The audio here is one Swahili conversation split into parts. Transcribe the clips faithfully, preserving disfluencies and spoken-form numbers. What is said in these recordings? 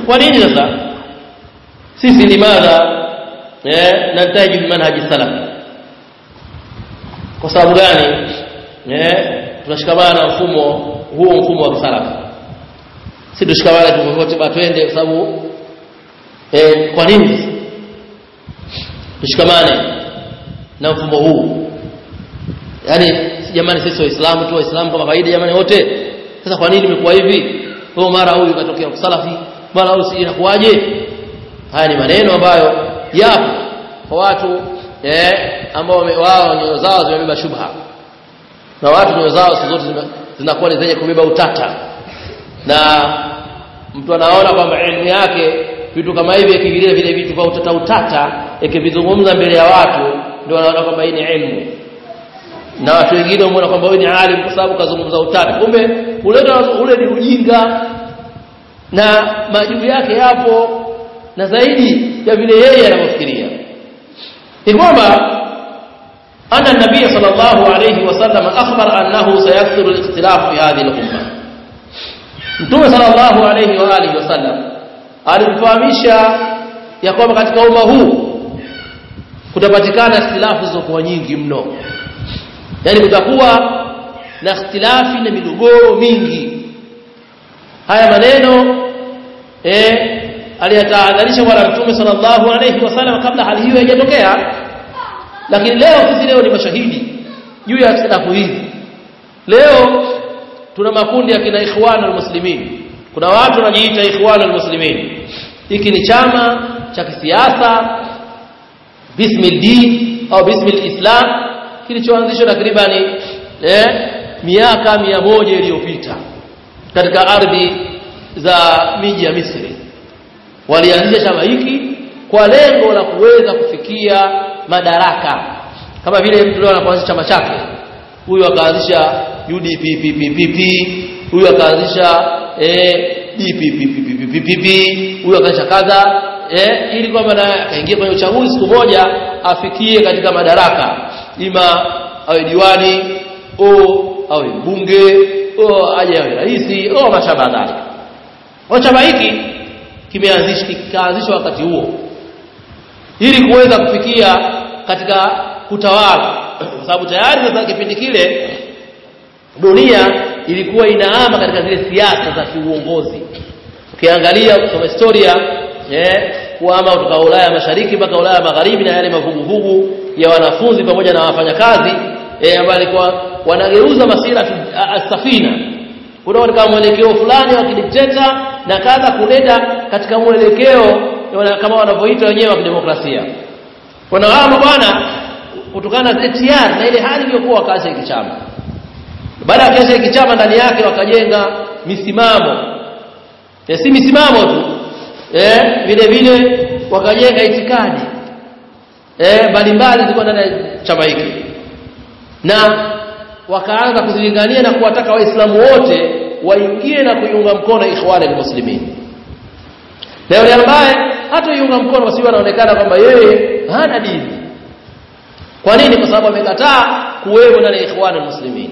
kwa nini sasa sisi limadha eh nataji manhaji salafi? Kwa sababu gani eh tunashikamana mfumo huo, mfumo wa salafi? Si tushikamana tu wote ba twende kwa sababu eh kwa nini tushikamane na mfumo huu? Yaani si jamani, sisi waislamu tu, waislamu kama kawaida jamani wote. Sasa kwa nini imekuwa hivi? Kwa mara huyu katokea salafi, mara huyu si inakuaje? Haya ni maneno ambayo yapo kwa watu eh ambao wao nyoyo zao zimebeba shubha, na watu nyoyo zao zote zinakuwa ni zenye kubeba utata, na mtu anaona kwamba elimu yake vitu kama hivi ikivilia vile vitu vya utata utata ikivizungumza mbele ya watu ndio anaona kwamba hii ni elimu, na watu wengine wanaona kwamba huyu ni alim kwa sababu kazungumza utata. Kumbe ule ule ni ujinga na majibu yake yapo na zaidi ya vile yeye anavyofikiria. Ni kwamba anna nabii sallallahu alayhi wasallam akhbar annahu sayakthiru al-ikhtilaf fi hadhihi al-umma. Mtume sallallahu alayhi wa alihi wasallam alifahamisha ya kwamba katika umma huu kutapatikana ikhtilafu zilizokuwa nyingi mno, yani kutakuwa na ikhtilafi na migogoro mingi. Haya maneno eh aliyatahadharisha bwana Mtume sallallahu alayhi wasallam kabla hali hiyo haijatokea, lakini leo sisi leo ni mashahidi juu ya ikhtilafu hizi. Leo tuna makundi ya kina Ikhwanul Muslimin, kuna watu wanajiita Ikhwanul Muslimin. Hiki ni chama cha kisiasa bismil din au bismil islam kilichoanzishwa takriban eh miaka mia moja iliyopita katika ardhi za miji ya Misri. Walianzisha chama hiki kwa lengo la kuweza kufikia madaraka, kama vile mtu leo anapoanzisha chama chake, huyu akaanzisha U D P P P P P, huyu akaanzisha eh D P P P P P P, huyu akaanzisha kadha eh ili kwamba na aingie kwenye uchaguzi siku moja afikie katika madaraka, ima awe diwani au awe mbunge au aje awe rais au mashabadali. Kwa chama hiki kimeanzishwa kikaanzishwa wakati huo ili kuweza kufikia katika kutawala, kwa sababu tayari sasa kipindi kile dunia ilikuwa inaama katika zile siasa za kiuongozi. Ukiangalia kusoma historia eh kuama kutoka Ulaya Mashariki mpaka Ulaya Magharibi na yale mavuguvugu ya wanafunzi pamoja na wafanyakazi eh ambao walikuwa wanageuza masira as-safina kutoka katika mwelekeo fulani wa kidikteta na kadha kuleta katika mwelekeo kama wanavyoita wenyewe wa demokrasia. Kuna wao bwana kutokana na T R na ile hali iliyokuwa kaanza hiki chama. Baada ya kaanza hiki chama ndani yake wakajenga misimamo. Ya si misimamo tu. Eh vile vile wakajenga itikadi. Eh mbalimbali zilikuwa ndani ya chama hiki. Na wakaanza kuzilingania na kuwataka waislamu wote waingie na kuiunga mkono Ikhwanul Muslimin. Leo yule ambaye hata iunga mkono wasiwe wanaonekana kwamba yeye hana dini. Kwa nini? Kwa sababu amekataa kuwepo ndani ya Ikhwanul Muslimin.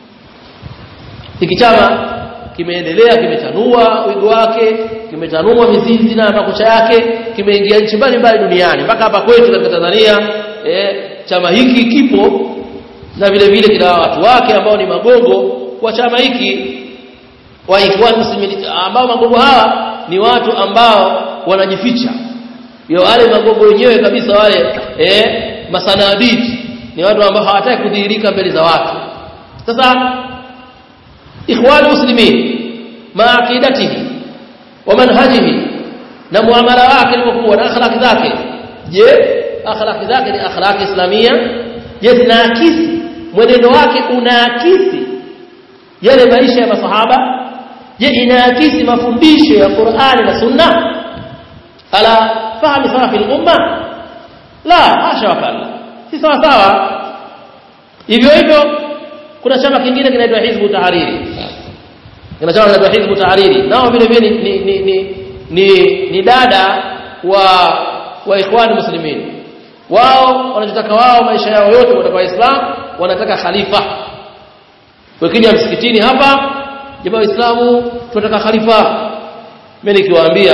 Hiki chama kimeendelea, kimetanua wigo wake, kimetanua mizizi na makucha yake, kimeingia nchi mbalimbali duniani mpaka hapa kwetu katika Tanzania. Eh chama hiki kipo na vile vile kila watu wake ambao ni magogo wa chama hiki wa Ikhwan Muslimin, ambao magogo hawa ni watu ambao wanajificha. Yo wale magogo wenyewe kabisa wale eh masanaditi ni watu ambao hawataki kudhihirika mbele za watu. Sasa Ikhwan Muslimin maaqidatihi wa manhajihi na muamala wake ulikuwa na akhlaq zake, je akhlaq zake ni akhlaq islamia? Je zinaakisi mwenendo wake unaakisi yale maisha ya masahaba? Je inaakisi mafundisho ya Qur'ani na Sunna ala fahmi salafi al-umma? La hasha wakala, si sawa sawa. Hivyo hivyo kuna chama kingine kinaitwa Hizbu Tahariri. Kuna chama kinaitwa Hizbu Tahariri, nao vile vile ni ni ni ni, ni dada wa wa Ikhwan Muslimin. Wao wanataka wao maisha yao yote kwa Waislamu, wanataka khalifa. Wakija msikitini hapa, jamaa Waislamu tunataka khalifa. mimi nikiwaambia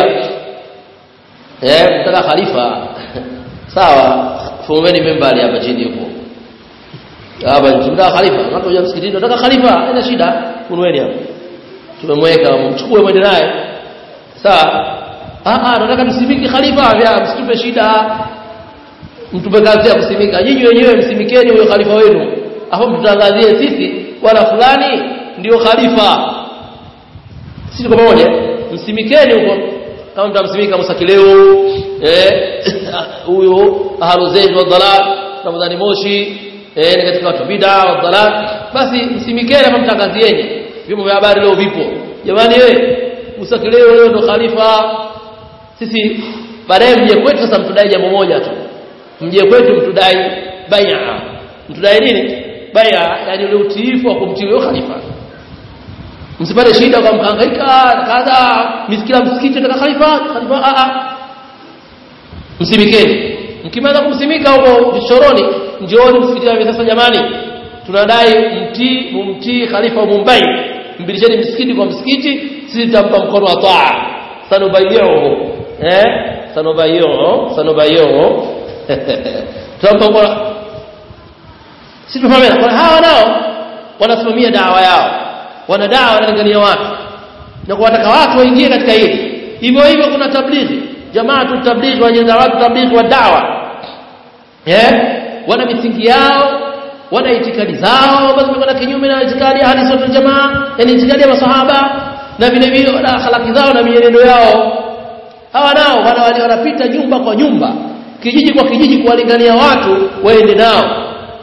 eh mtaka khalifa sawa fumeni membali hapa chini huko hapa tunataka khalifa watu wa msikitini tunataka khalifa haina shida kunweni hapa tumemweka mchukue mwende naye sawa ah ah tunataka tusimike khalifa vya msitupe shida mtupe kazi ya kusimika nyinyi wenyewe msimikeni huyo khalifa wenu hapo mtutangazie sisi wala fulani ndio khalifa sisi kwa pamoja msimikeni huko kama mtamsimika Musa Kileo eh huyo aharuzetu wa dhalal Ramadhani Moshi eh ni katika watu bid'a wa dhalal basi msimikeni hapo mtangazieni vyombo vya habari leo vipo jamani wewe Musa Kileo leo ndo khalifa sisi baadaye mje kwetu sasa mtudai jambo moja tu mje kwetu mtudai bai'a mtudai nini bai'a yani ule utiifu wa kumtii huyo khalifa msipate shida kwa mhangaika kadha misikila msikiti nataka khalifa khalifa a a msimikeni mkimaza kumsimika huko vichoroni njooni msikitini sasa jamani tunadai mtii mumtii khalifa Mumbai mbilisheni msikiti kwa msikiti sisi tutampa mkono wa taa sanubayyuhu eh sanubayyuhu sanubayyuhu tutampa mkono sisi tufahamena kwa hawa nao wanasimamia dawa yao wana dawa wanalingania watu na kuwataka watu waingie katika hili hivyo hivyo kuna tablighi jamaatu tablighi wajenza watu tablighi wa dawa eh wana misingi yao wana itikadi zao ambazo zinakwenda kinyume na itikadi ya ahli sunna jamaa yani itikadi ya masahaba na vile vile na akhlaki zao na mienendo yao hawa nao wana wanapita nyumba kwa nyumba kijiji kwa kijiji kuwalingania watu waende nao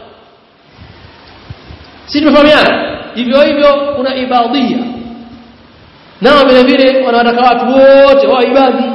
sisi tumefahamiana hivyo hivyo kuna ibadhia nao vile vile wanataka watu wote wa ibadhi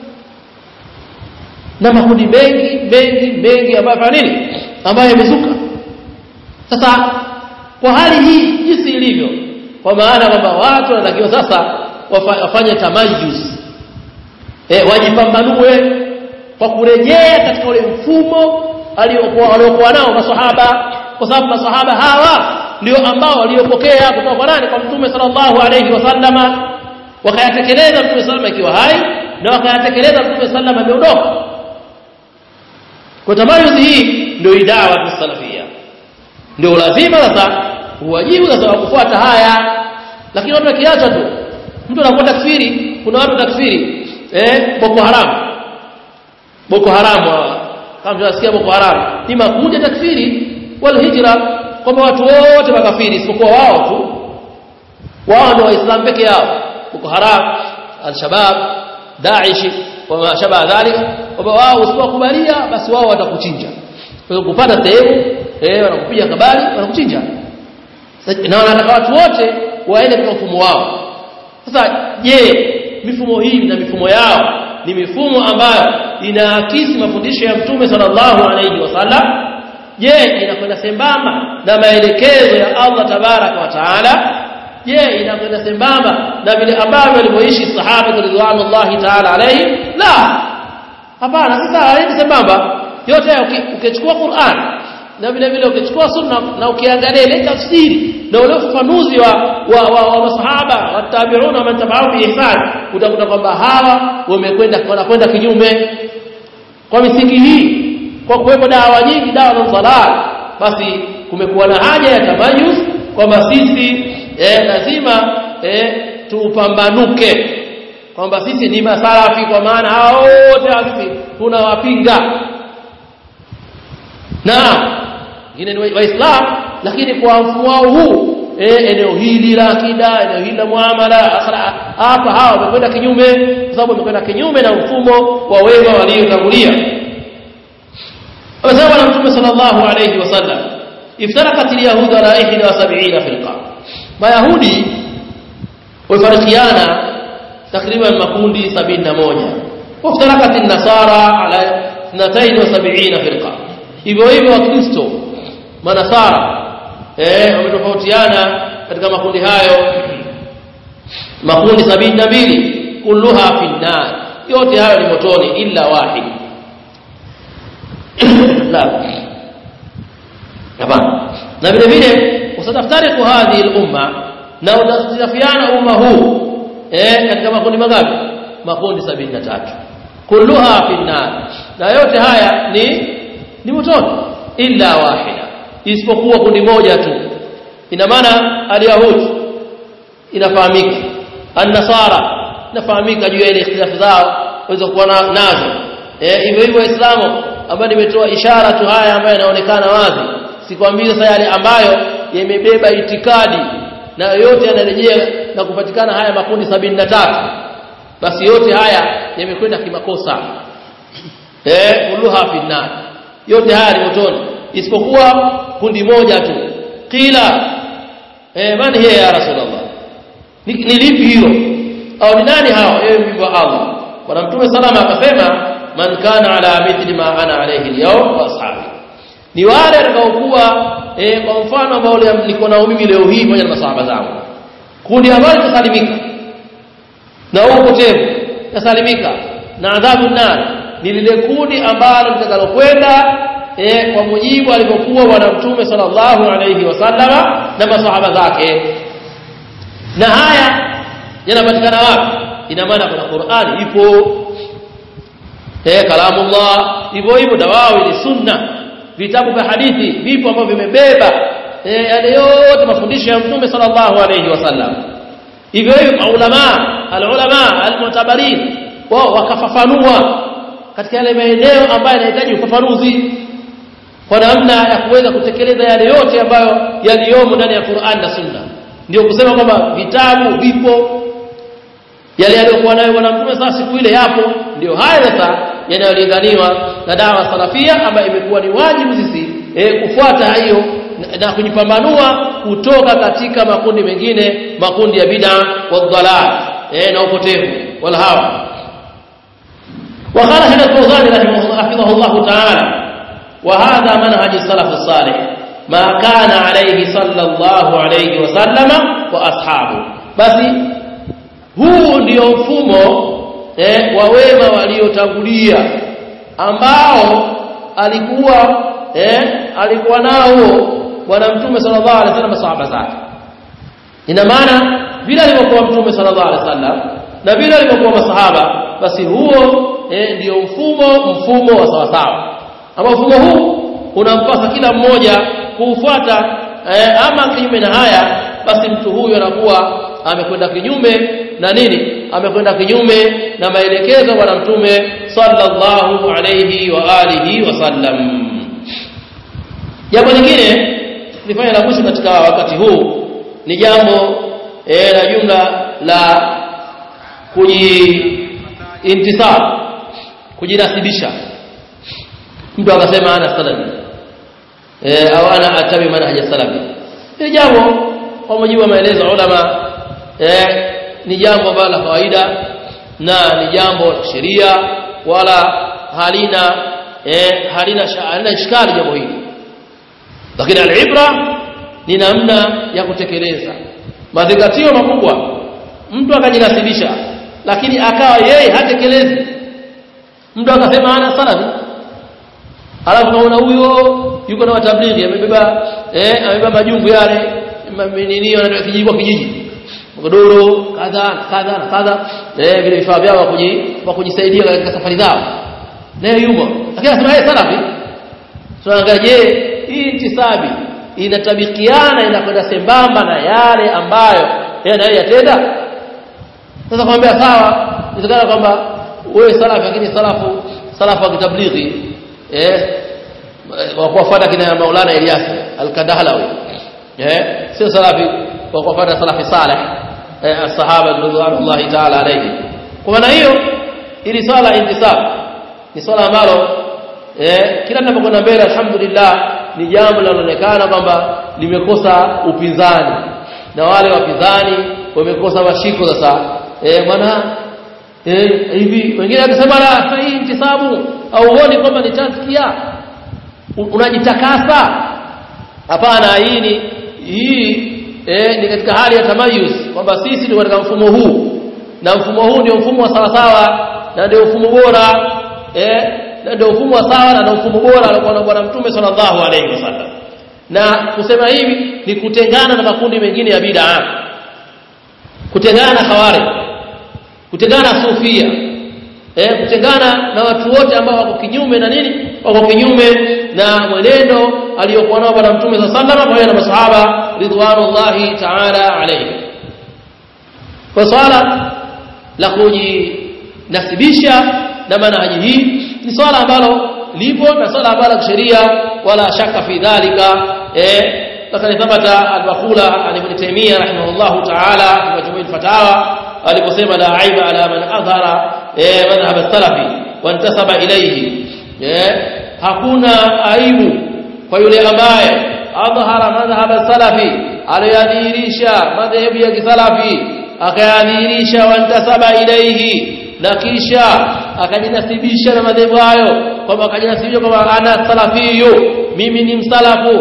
na makundi mengi mengi mengi ambayo nini ambayo yamezuka sasa kwa hali hii jinsi ilivyo kwa maana kwamba watu wanatakiwa sasa wafanye tamayuz eh wajipambanue kwa kurejea katika ule mfumo aliokuwa waliokuwa nao maswahaba kwa sababu maswahaba hawa ndio ambao waliopokea kutoka kwa nani kwa Mtume sallallahu alayhi wasallama wakayatekeleza Mtume sallallahu akiwa hai na wakayatekeleza Mtume sallallahu ameondoka kwa tamayuzi hii ndio idawa salafia ndio lazima sasa uwajibu sasa wa kufuata haya lakini watu wakiacha tu mtu anakuwa takfiri kuna watu takfiri eh Boko Haram Boko Haram kama tunasikia Boko Haram ni makundi takfiri wal hijra kwamba watu wote makafiri isipokuwa wao tu wao ndio waislamu peke yao Boko Haram al-Shabab Daesh wa mashaba dhalika kwamba wao usipokubalia basi wao watakuchinja kwa hiyo kupata sehemu eh wanakupiga kabali wanakuchinja na wanataka watu wote waende kwa mfumo wao sasa je mifumo hii na mifumo yao ni mifumo ambayo inaakisi mafundisho ya Mtume sallallahu alayhi wasallam je inakwenda sambamba na maelekezo ya Allah tabaraka wa taala je inakwenda sambamba na vile ambavyo walivyoishi sahaba radhiallahu ta'ala alayhi la hapana sasa haendi sambamba yote ukichukua Qur'an na vile vile ukichukua sunna na ukiangalia ile tafsiri na ule ufafanuzi wa wa, wa, wa masahaba watabi'una man tabi'u bi ihsan utakuta kwamba hawa wamekwenda wanakwenda kinyume kwa misingi hii kwa kuwepo dawa nyingi dawa za dhalal basi kumekuwa na haja ya tamayuz kwamba sisi eh lazima eh tupambanuke kwamba sisi ni masalafi kwa maana hao wote sisi tunawapinga na wengine ni waislamu lakini kwa mfumo wao huu eh eneo hili la akida eneo hili la muamala hapa hawa wamekwenda kinyume kwa sababu wamekwenda kinyume na mfumo wa wema waliotangulia Wasema Mtume sallallahu alayhi wasallam iftaraqat al-yahud ala ihda wa sab'ina firqa mayahudi wafarikiana takriban makundi sabini na moja waftaraqat an-nasara ala اثنتين وسبعين firqa hivyo hivyo wakristo manasara eh wametofautiana katika makundi hayo makundi sabini na mbili kulluha fi an-nar yote hayo ni motoni illa wahid la hapana na vile vile usataftariku hadhi al-umma na utatafiana umma huu eh katika makundi mangapi makundi sabini na tatu kulluha fi nar na yote haya ni ni motoni illa wahida isipokuwa kundi moja tu ina maana al-yahudi inafahamika an-nasara inafahamika juu ya ile ikhtilafu zao waweza kuwa nazo eh hivyo hivyo waislamu ambao nimetoa ishara tu haya ambayo yanaonekana wazi sikwambii sasa yale ambayo yamebeba itikadi na yote yanarejea na kupatikana haya makundi sabini na tatu basi yote haya yamekwenda kimakosa eh kulluha fi nar yote haya ni motoni isipokuwa kundi moja tu qila eh man hiya ya rasulullah ni, ni lipi hilo au ni nani hao ewe mjumbe wa Allah bwana mtume salama akasema man kana ala mithli ma ana alayhi al-yawm wa ashabi ni wale watakaokuwa eh kwa mfano ambao niko nao mimi leo hii pamoja na masahaba zangu kundi ambalo litasalimika na upotevu tasalimika na adhabu nar ni lile kundi ambalo litakalokwenda eh kwa mujibu alipokuwa bwana mtume sallallahu alayhi wasallama na masahaba zake na haya yanapatikana wapi ina maana kuna Qur'ani ipo eh kalamullah hivyo hivyo dawawi ni sunna vitabu vya hadithi vipo ambavyo vimebeba eh yale yote mafundisho ya mtume sallallahu alayhi wasallam hivyo hivyo ulama alulama almutabarin wao wakafafanua katika yale maeneo ambayo yanahitaji ufafanuzi kwa namna ya kuweza kutekeleza yale yote ambayo yaliyomo ndani ya Qur'an na Sunna ndio kusema kwamba vitabu vipo yale yaliyokuwa nayo bwana mtume sasa siku ile yapo ndio haya sasa yanayolinganiwa na dawa salafia ambayo imekuwa ni wajibu sisi eh kufuata hiyo na, na kujipambanua kutoka katika makundi mengine makundi ya bid'a wa dhalal eh na upotevu wala hawa وقال هنا الفوزاني رحمه الله حفظه الله تعالى وهذا منهج السلف الصالح ما كان عليه صلى الله عليه وسلم واصحابه basi huu ndio mfumo eh wa wema waliotangulia ambao alikuwa eh alikuwa nao bwana mtume sallallahu alaihi wasallam masahaba zake ina maana vile alivyokuwa mtume sallallahu alaihi wasallam na vile alivyokuwa masahaba basi huo eh ndio mfumo mfumo wa sawa sawa ama mfumo huu unampasa kila mmoja kuufuata eh, ama kinyume na haya basi mtu huyu anakuwa amekwenda kinyume na nini amekwenda kinyume na maelekezo ya bwana mtume sallallahu alayhi wa alihi wasallam jambo lingine nifanye la mwisho katika wakati huu ni jambo eh, la jumla la kujiintisab kujinasibisha mtu akasema ana salafi eh au ana atabi manhaj salafi ni jambo kwa mujibu wa maelezo ulama eh ni jambo la kawaida na ni jambo la sheria wala halina eh halina halina ishkali jambo hili lakini al-ibra ni namna ya kutekeleza mazingatio makubwa mtu akajinasibisha lakini akawa yeye hatekelezi mtu akasema ana salafi alafu naona huyo yuko na watablighi amebeba eh amebeba majungu yale nini wanatoa kijiji kwa kijiji godoro kadha kadha na kadha eh vile vifaa vyao kwa kujisaidia katika safari zao naye yumo lakini anasema yeye salafi tunaangalia je hii intisabi inatabikiana inakwenda sambamba na yale ambayo yeye naye yatenda sasa kwambia sawa inawezekana kwamba wewe salafi lakini salafu salafu wa kitablighi eh wa kufuata kina Maulana Ilyas al-Kadahlawi eh sio salafi wa kufuata salafi salih eh as-sahaba radhiyallahu ta'ala alayhi kwa maana hiyo ili swala intisab ni swala ambalo eh kila tunapokwenda mbele alhamdulillah ni jambo linaloonekana kwamba limekosa upinzani na wale wapinzani wamekosa mashiko sasa eh bwana eh hivi wengine wakisema la hii intisabu au uone kwamba ni tazkia unajitakasa hapana hii ni hii eh ni katika hali ya tamayuz kwamba sisi ni katika mfumo huu na mfumo huu ndio mfumo wa sawa sawa na ndio mfumo bora eh na ndio mfumo wa sawa na ndio mfumo bora alikuwa bwana mtume sallallahu alaihi wasallam na kusema hivi ni kutengana na makundi mengine ya bid'a kutengana na khawari kutengana sufia, eh kutengana na watu wote ambao wako kinyume na nini, wako kinyume na mwenendo aliyokuwa nao bwana Mtume sallallahu alaihi wasallam pamoja na masahaba ridwanullahi ta'ala alayhi. Kwa swala la kujinasibisha na manhaji hii ni swala ambalo lipo na swala ambalo kisheria wala shaka fi dhalika. eh lakini thabata al-Bakhula an Ibn Taymiyyah rahimahullahu ta'ala fi majmu' al-fatawa aliposema la aiba ala man adhara eh madhhab as-salafi wa intasaba ilayhi, eh hakuna aibu kwa yule ambaye adhara madhhab as-salafi, aliyadhihirisha madhhabu ya kisalafi akayadhihirisha wa intasaba ilayhi, na kisha akajinasibisha na madhehebu hayo, kwamba akajinasibisha kwamba ana salafiyo, mimi ni msalafu,